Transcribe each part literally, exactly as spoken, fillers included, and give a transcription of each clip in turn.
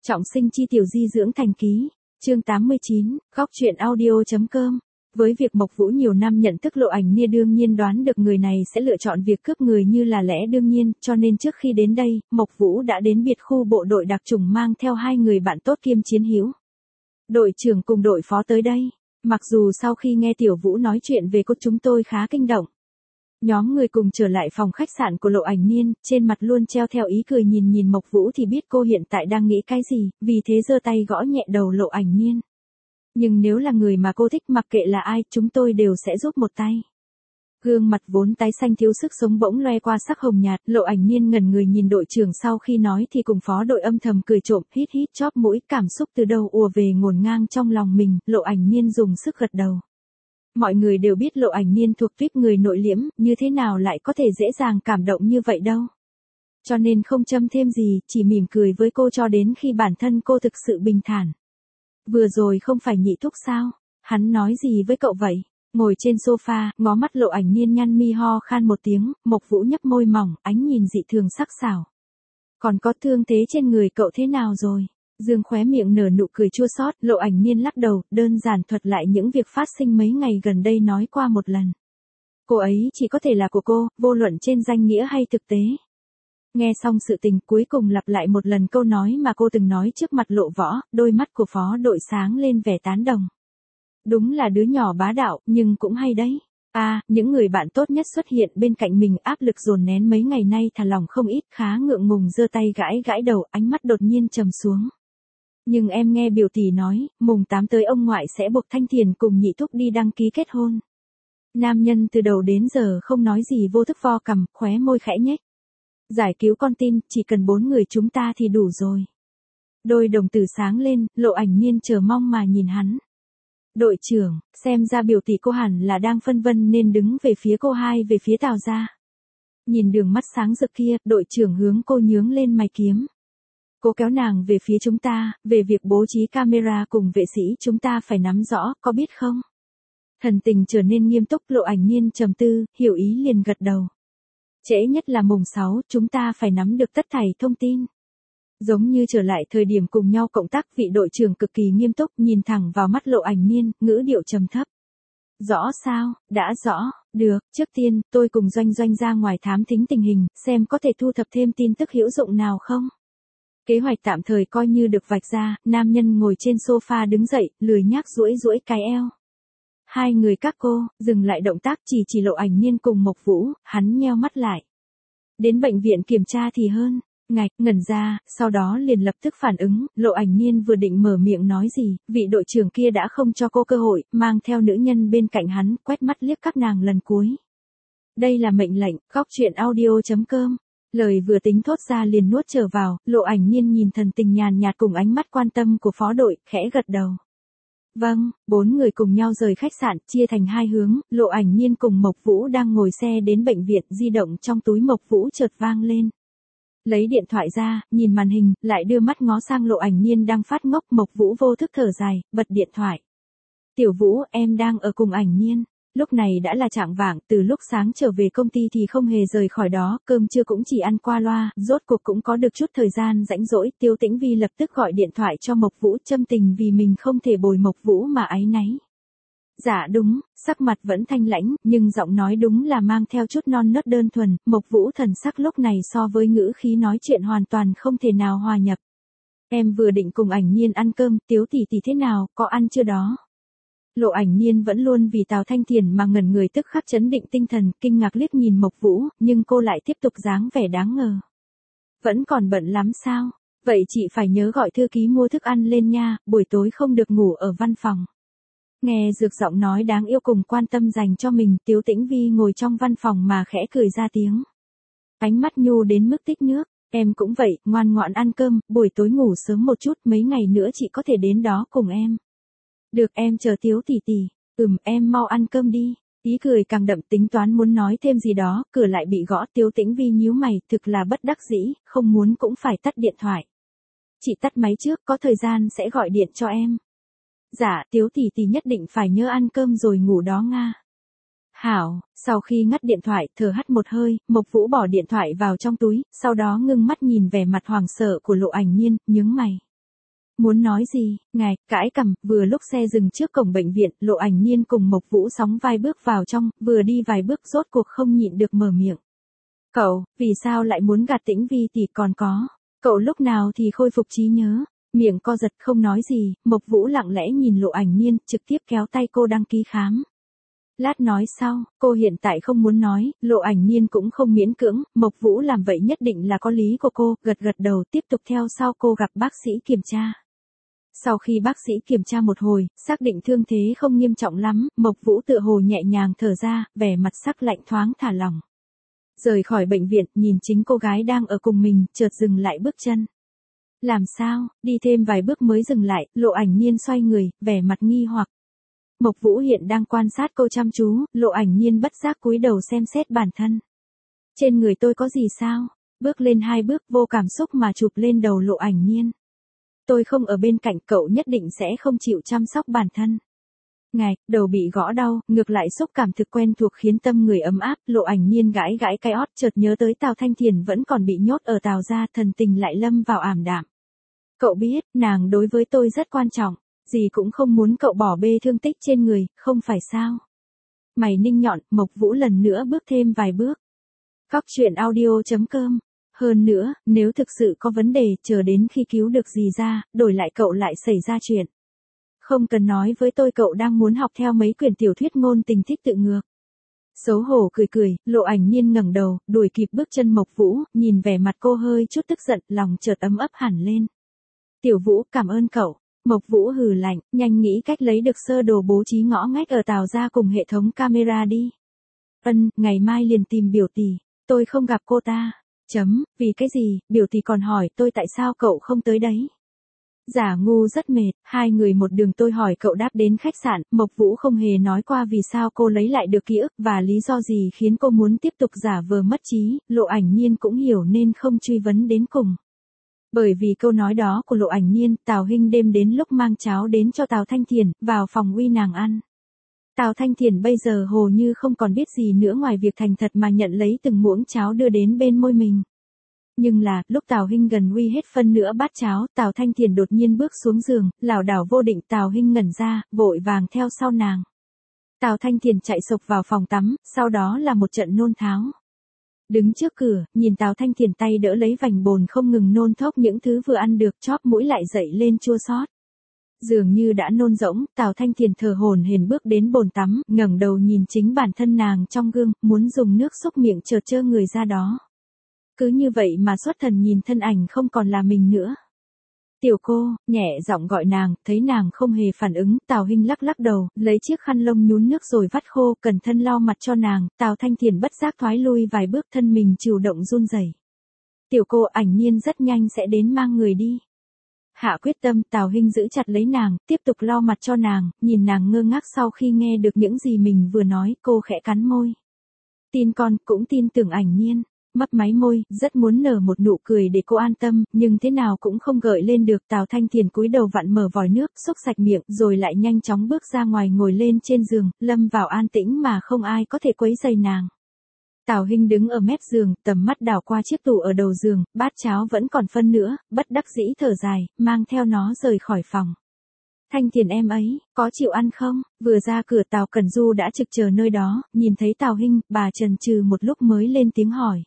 Trọng sinh chi tiểu di dưỡng thành ký, chương tám mươi chín, góc truyện audio.com. Với việc Mộc Vũ nhiều năm nhận thức Lộ Ảnh Nia đương nhiên đoán được người này sẽ lựa chọn việc cướp người như là lẽ đương nhiên, cho nên trước khi đến đây, Mộc Vũ đã đến biệt khu bộ đội đặc chủng mang theo hai người bạn tốt kiêm chiến hữu. Đội trưởng cùng đội phó tới đây, mặc dù sau khi nghe Tiểu Vũ nói chuyện về cô chúng tôi khá kinh động. Nhóm người cùng trở lại phòng khách sạn của Lộ Ảnh Niên, trên mặt luôn treo theo ý cười nhìn nhìn Mộc Vũ thì biết cô hiện tại đang nghĩ cái gì, vì thế giơ tay gõ nhẹ đầu Lộ Ảnh Niên. Nhưng nếu là người mà cô thích mặc kệ là ai, chúng tôi đều sẽ giúp một tay. Gương mặt vốn tái xanh thiếu sức sống bỗng loe qua sắc hồng nhạt, Lộ Ảnh Niên ngẩn người nhìn đội trưởng sau khi nói thì cùng phó đội âm thầm cười trộm, hít hít chóp mũi, cảm xúc từ đâu ùa về ngổn ngang trong lòng mình, Lộ Ảnh Niên dùng sức gật đầu. Mọi người đều biết Lộ Ảnh Niên thuộc tuýp người nội liễm, như thế nào lại có thể dễ dàng cảm động như vậy đâu. Cho nên không châm thêm gì, chỉ mỉm cười với cô cho đến khi bản thân cô thực sự bình thản. Vừa rồi không phải Nhị Thúc sao? Hắn nói gì với cậu vậy? Ngồi trên sofa, ngó mắt Lộ Ảnh Niên nhăn mi ho khan một tiếng, Mộc Vũ nhấp môi mỏng, ánh nhìn dị thường sắc sảo. Còn có thương thế trên người cậu thế nào rồi? Dương khóe miệng nở nụ cười chua xót, Lộ Ảnh Niên lắc đầu, đơn giản thuật lại những việc phát sinh mấy ngày gần đây nói qua một lần. Cô ấy chỉ có thể là của cô, vô luận trên danh nghĩa hay thực tế. Nghe xong sự tình cuối cùng lặp lại một lần câu nói mà cô từng nói trước mặt Lộ Võ, đôi mắt của phó đội sáng lên vẻ tán đồng. Đúng là đứa nhỏ bá đạo, nhưng cũng hay đấy. À, những người bạn tốt nhất xuất hiện bên cạnh mình áp lực dồn nén mấy ngày nay thả lỏng không ít, khá ngượng ngùng giơ tay gãi gãi đầu, ánh mắt đột nhiên trầm xuống. Nhưng em nghe biểu tỷ nói, mùng tám tới ông ngoại sẽ buộc Thanh Thiền cùng Nhị Thúc đi đăng ký kết hôn. Nam nhân từ đầu đến giờ không nói gì vô thức vo cằm, khóe môi khẽ nhếch. Giải cứu con tin, chỉ cần bốn người chúng ta thì đủ rồi. Đôi đồng tử sáng lên, Lộ Ảnh Niên chờ mong mà nhìn hắn. Đội trưởng, xem ra biểu tỷ cô hẳn là đang phân vân nên đứng về phía cô hai về phía Tào gia. Nhìn đường mắt sáng rực kia, đội trưởng hướng cô nhướng lên mày kiếm. Cô kéo nàng về phía chúng ta, về việc bố trí camera cùng vệ sĩ chúng ta phải nắm rõ, có biết không? Thần tình trở nên nghiêm túc, Lộ Ảnh Niên trầm tư, hiểu ý liền gật đầu. Trễ nhất là mùng sáu, chúng ta phải nắm được tất thảy thông tin. Giống như trở lại thời điểm cùng nhau cộng tác, vị đội trưởng cực kỳ nghiêm túc nhìn thẳng vào mắt Lộ Ảnh Niên, ngữ điệu trầm thấp. Rõ sao, đã rõ, được, trước tiên, tôi cùng Doanh Doanh ra ngoài thám thính tình hình, xem có thể thu thập thêm tin tức hữu dụng nào không. Kế hoạch tạm thời coi như được vạch ra, nam nhân ngồi trên sofa đứng dậy, lười nhác duỗi duỗi cái eo. Hai người các cô, dừng lại động tác chỉ chỉ Lộ Ảnh Niên cùng Mộc Vũ, hắn nheo mắt lại. Đến bệnh viện kiểm tra thì hơn, ngạch, ngẩn ra, sau đó liền lập tức phản ứng, Lộ Ảnh Niên vừa định mở miệng nói gì, vị đội trưởng kia đã không cho cô cơ hội, mang theo nữ nhân bên cạnh hắn, quét mắt liếc các nàng lần cuối. Đây là mệnh lệnh, góc truyện audio.com. Lời vừa tính thốt ra liền nuốt trở vào, Lộ Ảnh Niên nhìn thần tình nhàn nhạt cùng ánh mắt quan tâm của phó đội, khẽ gật đầu. Vâng, bốn người cùng nhau rời khách sạn, chia thành hai hướng, Lộ Ảnh Niên cùng Mộc Vũ đang ngồi xe đến bệnh viện, di động trong túi Mộc Vũ chợt vang lên. Lấy điện thoại ra, nhìn màn hình, lại đưa mắt ngó sang Lộ Ảnh Niên đang phát ngốc, Mộc Vũ vô thức thở dài, bật điện thoại. Tiểu Vũ, em đang ở cùng Ảnh Niên. Lúc này đã là chạng vạng, từ lúc sáng trở về công ty thì không hề rời khỏi đó, cơm trưa cũng chỉ ăn qua loa, rốt cuộc cũng có được chút thời gian rãnh rỗi, Tiêu Tĩnh Vi lập tức gọi điện thoại cho Mộc Vũ, châm tình vì mình không thể bồi Mộc Vũ mà áy náy. Dạ đúng, sắc mặt vẫn thanh lãnh, nhưng giọng nói đúng là mang theo chút non nớt đơn thuần, Mộc Vũ thần sắc lúc này so với ngữ khí nói chuyện hoàn toàn không thể nào hòa nhập. Em vừa định cùng Ảnh Niên ăn cơm, Tiếu tỷ tỷ thế nào, có ăn chưa đó? Lộ Ảnh Niên vẫn luôn vì Tào Thanh Thiền mà ngẩn người, tức khắc chấn định tinh thần, kinh ngạc liếc nhìn Mộc Vũ, nhưng cô lại tiếp tục dáng vẻ đáng ngờ. Vẫn còn bận lắm sao? Vậy chị phải nhớ gọi thư ký mua thức ăn lên nha, buổi tối không được ngủ ở văn phòng. Nghe Dược giọng nói đáng yêu cùng quan tâm dành cho mình, Tiếu Tĩnh Vi ngồi trong văn phòng mà khẽ cười ra tiếng. Ánh mắt nhu đến mức tích nước, em cũng vậy, ngoan ngoãn ăn cơm, buổi tối ngủ sớm một chút, mấy ngày nữa chị có thể đến đó cùng em. Được, em chờ Tiếu tỷ tỷ. Ừm, em mau ăn cơm đi. Ý cười càng đậm, tính toán muốn nói thêm gì đó, cửa lại bị gõ, Tiếu Tĩnh Vi nhíu mày, thực là bất đắc dĩ, không muốn cũng phải tắt điện thoại. Chị tắt máy trước, có thời gian sẽ gọi điện cho em. Dạ, Tiếu tỷ tỷ nhất định phải nhớ ăn cơm rồi ngủ đó nga. Hảo, sau khi ngắt điện thoại, thở hắt một hơi, Mộc Vũ bỏ điện thoại vào trong túi, sau đó ngưng mắt nhìn vẻ mặt hoảng sợ của Lộ Ảnh Niên, nhướng mày. muốn nói gì, ngài, cãi cằm, vừa lúc xe dừng trước cổng bệnh viện, Lộ Ảnh Niên cùng Mộc Vũ sóng vai bước vào trong, vừa đi vài bước rốt cuộc không nhịn được mở miệng. Cậu, vì sao lại muốn gạt Tĩnh Vi tỷ còn có, cậu lúc nào thì khôi phục trí nhớ, miệng co giật không nói gì, Mộc Vũ lặng lẽ nhìn Lộ Ảnh Niên, trực tiếp kéo tay cô đăng ký khám. Lát nói sau, cô hiện tại không muốn nói, Lộ Ảnh Niên cũng không miễn cưỡng, Mộc Vũ làm vậy nhất định là có lý của cô, gật gật đầu tiếp tục theo sau cô gặp bác sĩ kiểm tra. Sau khi bác sĩ kiểm tra một hồi, xác định thương thế không nghiêm trọng lắm, Mộc Vũ tựa hồ nhẹ nhàng thở ra, vẻ mặt sắc lạnh thoáng thả lỏng. Rời khỏi bệnh viện, nhìn chính cô gái đang ở cùng mình, chợt dừng lại bước chân. Làm sao, đi thêm vài bước mới dừng lại, Lộ Ảnh Niên xoay người, vẻ mặt nghi hoặc. Mộc Vũ hiện đang quan sát cô chăm chú, Lộ Ảnh Niên bất giác cúi đầu xem xét bản thân. Trên người tôi có gì sao? Bước lên hai bước vô cảm xúc mà chụp lên đầu Lộ Ảnh Niên. Tôi không ở bên cạnh cậu nhất định sẽ không chịu chăm sóc bản thân. Ngài, đầu bị gõ đau, ngược lại xúc cảm thực quen thuộc khiến tâm người ấm áp, Lộ Ảnh Niên gãi gãi cái ót chợt nhớ tới Tào Thanh Thiền vẫn còn bị nhốt ở Tào gia, thần tình lại lâm vào ảm đạm. Cậu biết, nàng đối với tôi rất quan trọng, gì cũng không muốn cậu bỏ bê thương tích trên người, không phải sao? Mày ninh nhọn, Mộc Vũ lần nữa bước thêm vài bước. Góc truyện audio chấm com. Hơn nữa, nếu thực sự có vấn đề, chờ đến khi cứu được gì ra, đổi lại cậu lại xảy ra chuyện. Không cần nói với tôi cậu đang muốn học theo mấy quyển tiểu thuyết ngôn tình thích tự ngược. Xấu hổ cười cười, Lộ Ảnh Niên ngẩng đầu, đuổi kịp bước chân Mộc Vũ, nhìn vẻ mặt cô hơi chút tức giận, lòng chợt ấm ấp hẳn lên. Tiểu Vũ, cảm ơn cậu. Mộc Vũ hừ lạnh, nhanh nghĩ cách lấy được sơ đồ bố trí ngõ ngách ở Tào gia cùng hệ thống camera đi. Ân, ngày mai liền tìm biểu tỷ, tôi không gặp cô ta. Chấm, vì cái gì, biểu tỷ còn hỏi tôi tại sao cậu không tới đấy. Giả ngu rất mệt, hai người một đường tôi hỏi cậu đáp đến khách sạn, Mộc Vũ không hề nói qua vì sao cô lấy lại được ký ức và lý do gì khiến cô muốn tiếp tục giả vờ mất trí, Lộ Ảnh Niên cũng hiểu nên không truy vấn đến cùng. Bởi vì câu nói đó của Lộ Ảnh Niên, Tào Hinh đêm đến lúc mang cháo đến cho Tào Thanh Thiền, vào phòng uy nàng ăn. Tào Thanh Thiền bây giờ hồ như không còn biết gì nữa ngoài việc thành thật mà nhận lấy từng muỗng cháo đưa đến bên môi mình. Nhưng là, lúc Tào Hinh gần uy hết phân nửa bát cháo, Tào Thanh Thiền đột nhiên bước xuống giường, lảo đảo vô định, Tào Hinh ngẩn ra, vội vàng theo sau nàng. Tào Thanh Thiền chạy sộc vào phòng tắm, sau đó là một trận nôn tháo. Đứng trước cửa, nhìn Tào Thanh Thiền tay đỡ lấy vành bồn không ngừng nôn thốc những thứ vừa ăn được, chóp mũi lại dậy lên chua xót. Dường như đã nôn rỗng, Tào Thanh Thiền thở hổn hển bước đến bồn tắm, ngẩng đầu nhìn chính bản thân nàng trong gương, muốn dùng nước xúc miệng chợt trơ người ra đó. Cứ như vậy mà xuất thần nhìn thân ảnh không còn là mình nữa. Tiểu cô, nhẹ giọng gọi nàng, thấy nàng không hề phản ứng, Tào Hinh lắc lắc đầu, lấy chiếc khăn lông nhún nước rồi vắt khô, cẩn thận lau mặt cho nàng, Tào Thanh Thiền bất giác thoái lui vài bước, thân mình chịu động run rẩy. Tiểu cô, Ảnh Niên rất nhanh sẽ đến mang người đi. Hạ quyết tâm, Tào Hinh giữ chặt lấy nàng, tiếp tục lau mặt cho nàng, nhìn nàng ngơ ngác sau khi nghe được những gì mình vừa nói, cô khẽ cắn môi. Tin con, cũng tin tưởng Ảnh Niên. Mấp máy môi, rất muốn nở một nụ cười để cô an tâm, nhưng thế nào cũng không gợi lên được. Tào Thanh Thiền cúi đầu vặn mở vòi nước, xúc sạch miệng, rồi lại nhanh chóng bước ra ngoài ngồi lên trên giường, lâm vào an tĩnh mà không ai có thể quấy rầy nàng. Tào Hinh đứng ở mép giường, tầm mắt đảo qua chiếc tủ ở đầu giường, bát cháo vẫn còn phân nữa, bất đắc dĩ thở dài, mang theo nó rời khỏi phòng. Thanh Thiền em ấy, có chịu ăn không? Vừa ra cửa Tào Cẩn Du đã trực chờ nơi đó, nhìn thấy Tào Hinh, bà chần chừ một lúc mới lên tiếng hỏi.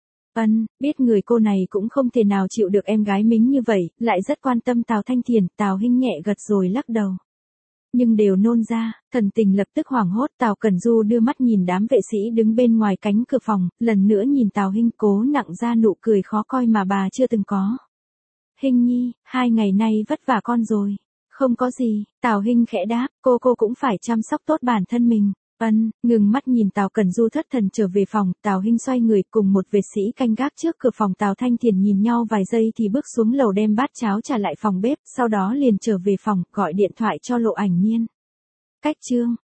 Ân, biết người cô này cũng không thể nào chịu được em gái mính như vậy, lại rất quan tâm Tào Thanh Thiền, Tào Hinh nhẹ gật rồi lắc đầu. Nhưng đều nôn ra, thần tình lập tức hoảng hốt, Tào Cẩn Du đưa mắt nhìn đám vệ sĩ đứng bên ngoài cánh cửa phòng, lần nữa nhìn Tào Hinh cố nặng ra nụ cười khó coi mà bà chưa từng có. Hinh nhi, hai ngày nay vất vả con rồi. Không có gì, Tào Hinh khẽ đáp, cô cô cũng phải chăm sóc tốt bản thân mình. Ân, ngừng mắt nhìn Tào Cẩn Du thất thần trở về phòng, Tào Hinh xoay người cùng một vệ sĩ canh gác trước cửa phòng. Tào Thanh Thiền nhìn nhau vài giây thì bước xuống lầu đem bát cháo trả lại phòng bếp, sau đó liền trở về phòng, gọi điện thoại cho Lộ Ảnh Niên. Cách chương